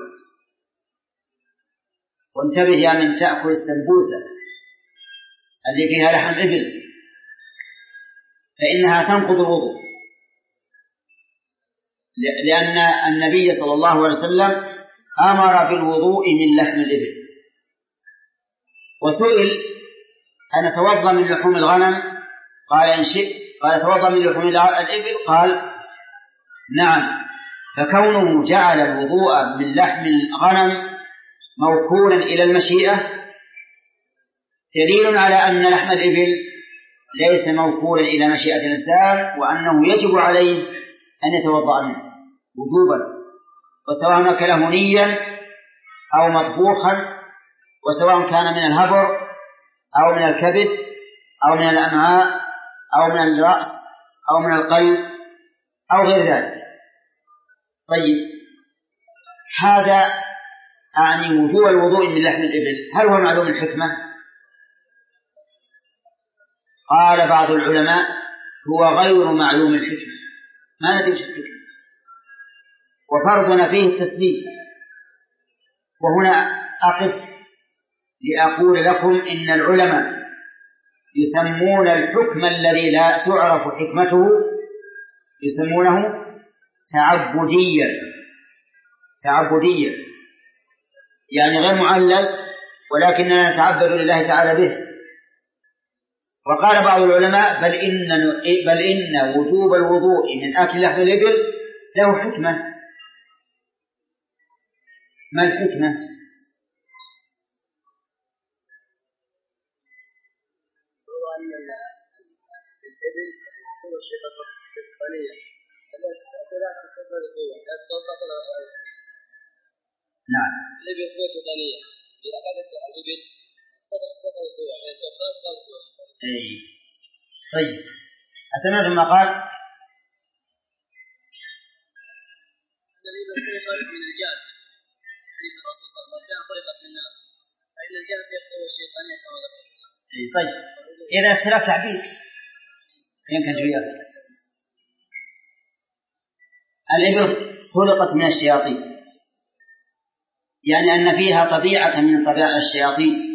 وانتبه يا من تأكل السمبوسة اللي فيها لحم إبل، فإنها تنقض الوضوء، لأن النبي صلى الله عليه وسلم أمر بالوضوء من لحم الإبل. وسئل أن أتوضأ من لحوم الغنم؟ قال إن شئت. قال أتوضأ من لحوم الإبل؟ قال نعم. فكونه جعل الوضوء من لحم الغنم موكولا إلى المشيئة دليل على أن لحم الإبل ليس موكولا إلى مشيئة الإنسان، وأنه يجب عليه أن يتوضأ منه وجوبا، وسواء أكله نيا أو مطبوخا، وسواء كان من الهبر أو من الكبد أو من الأمعاء أو من الرأس أو من القلب أو غير ذلك. طيب، هذا أعني وجوب الوضوء من لحم الإبل. هل هو معلوم الحكمة؟ قال بعض العلماء هو غير معلوم الحكمة، ما ندري الحكمة، وفرضنا فيه التسليم. وهنا أقف لأقول لكم إن العلماء يسمون الحكم الذي لا تعرف حكمته يسمونه تعبديا، تعبديا يعني غير معلل، ولكننا نتعبد لله تعالى به. وقال بعض العلماء بل إن, بل إن وجوب الوضوء من أكل لحم الإبل له حكمة. ما الحكمة؟ هو أن الإبل هو الشيطان الشيطانية لا تتصل القوة لا تتصل القوة. نعم. الإبل هو الشيطانية، إذا كانت الإبل تتصل القوة لا تتصل القوة. أي طيب، أسمعتم ما قال؟ الإبل خلقت من الجان، حديث الرسول صلى الله عليه وسلم خلقت من النار، فإن الجان هي القوة الشيطانية كما ذكر. أي طيب، إذا اختلاف تعبير يمكن جوياه. الإبل خلقت من الشياطين، يعني أن فيها طبيعة من طبيعة الشياطين،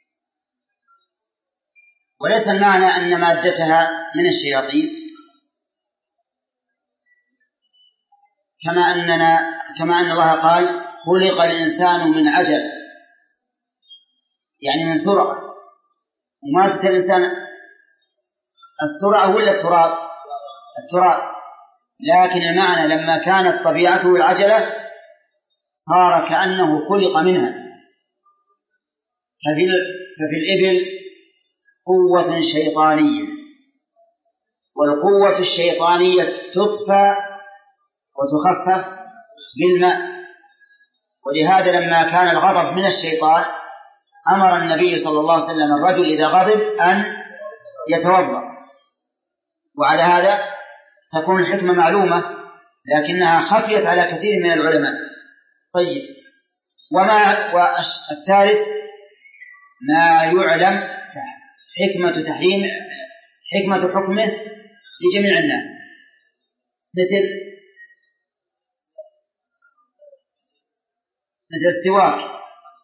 وليس المعنى أن مادتها من الشياطين، كما أننا كما أن الله قال خلق الإنسان من عجل، يعني من سرعة. ومادة الإنسان السرعة ولا التراب؟ التراب. لكن المعنى لما كانت طبيعته العجلة صار كأنه خلق منها. ففي, ففي الإبل قوة شيطانية، والقوة الشيطانية تطفى وتخفف بالماء. ولهذا لما كان الغضب من الشيطان أمر النبي صلى الله عليه وسلم الرجل إذا غضب أن يتوضأ. وعلى هذا تكون الحكمة معلومة، لكنها خفيت على كثير من العلماء. طيب، وما والثالث ما يعلم حكمة تحريم حكمة حكمه لجميع الناس، مثل مثل السواك،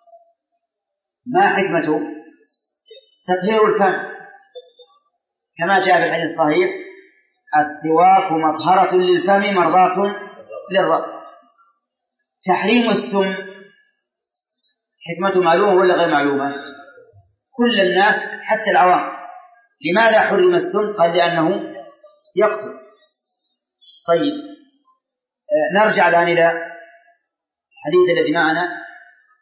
ما حكمته؟ تطهير الفم، كما جاء في الحديث الصحيح السواك مطهرة للفم مرضاة للرب. تحريم السم حكمته معلومة ولا غير معلومة؟ كل الناس حتى العوام. لماذا حرم السم؟ قال لأنه يقتل. طيب، نرجع الآن إلى الحديث الذي معنا.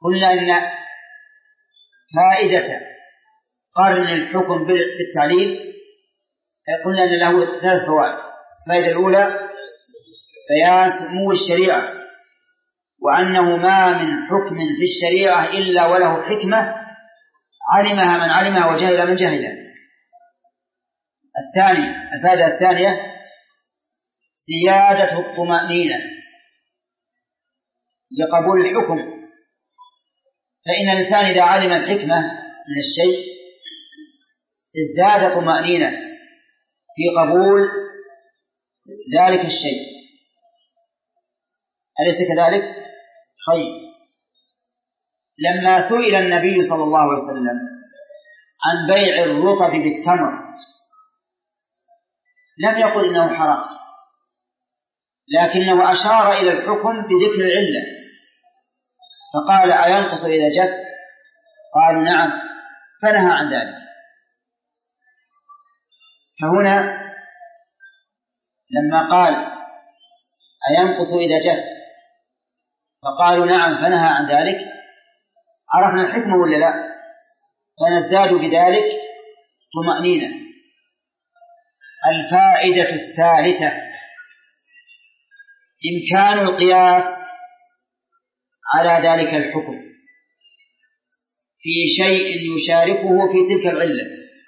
قلنا إن فائدة قرن الحكم بالتعليل، قلنا أن له ثلاث فوائد. الفائدة الأولى بيان سمو الشريعة، وأنه ما من حكم في الشريعة إلا وله حكمة علمها من علمها وجهل من جهلها. الثاني الفائدة الثانية زيادة الطمأنينة لقبول الحكم، فإن الإنسان إذا علم الحكمة من الشيء ازداد طمأنينة في قبول ذلك الشيء، أليس كذلك؟ طيب، لما سئل النبي صلى الله عليه وسلم عن بيع الرطب بالتمر لم يقل إنه حرام، لكنه أشار إلى الحكم بذكر العلة، فقال أينقص إذا جف؟ قالوا نعم، فنهى عن ذلك. فهنا لما قال أينقص إذا جف فقالوا نعم فنهى عن ذلك، عرفنا الحكمة ولا لا؟ فنزداد بذلك طمأنينة. الفائدة الثالثة إمكان القياس على ذلك الحكم في شيء يشاركه في تلك العلة،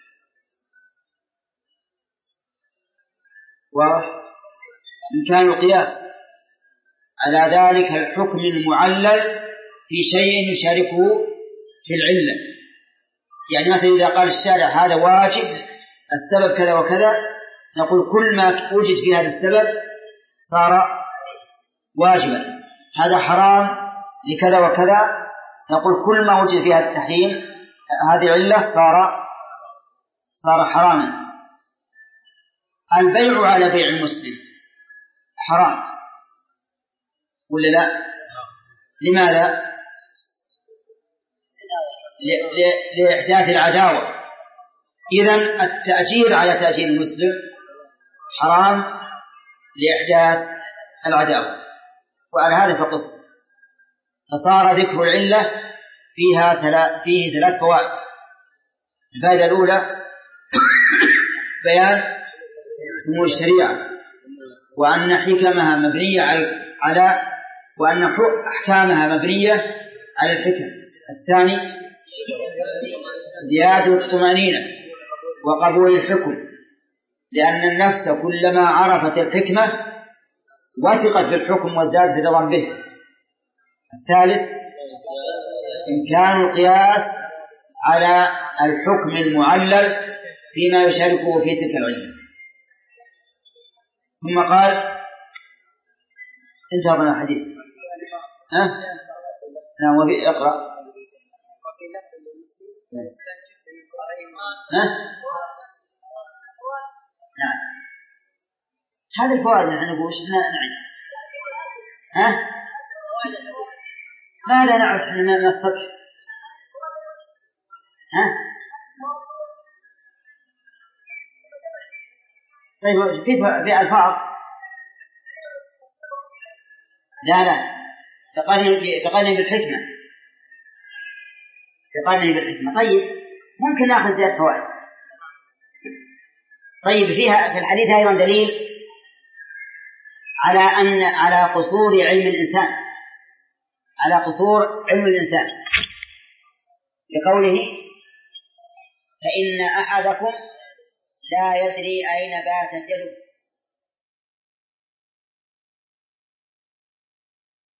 وإمكان القياس على ذلك الحكم المعلل في شيء يشاركه في العلة. يعني مثلا إذا قال الشارع هذا واجب السبب كذا وكذا، نقول كل ما وجد في هذا السبب صار واجبا. هذا حرام لكذا وكذا، نقول كل ما وجد في هذا التحريم هذه علة صار صار حراما. البيع على بيع المسلم حرام ولا لا؟ لماذا؟ لإحداث العداوة. إذن التأجير على تأجير المسلم حرام لإحداث العداوة، وعلى هذا فقص. فصار ذكر العلة فيها ثلاث فيه ثلاث فوائد. الفائدة الأولى بيان سمو الشريعة، وأن حكمها مبنية على على وأن أحكامها مبنية على الحكم. الثاني زيادة الطمأنينة وقبول الحكم، لأن النفس كلما عرفت الحكمة وثقت بالحكم وازدادت رضا به. الثالث إمكان القياس على الحكم المعلل فيما يشاركه في تلك العلة. ثم قال انتهى من الحديث. ها؟ نعم، وفي اقرأ. ها؟ نعم، هذه الفوائد نحن نقول نعم. ها؟ ماذا نعرف احنا من السطح؟ ها؟ طيب، كيف في الفاظ؟ لا لا تقارن بالحكمة، تقارن بالحكمة. طيب، ممكن نأخذ زيادة فوائد. طيب، فيها في الحديث أيضا دليل على أن على قصور علم الإنسان، على قصور علم الإنسان، لقوله فإن أحدكم لا يدري أين باتت يده.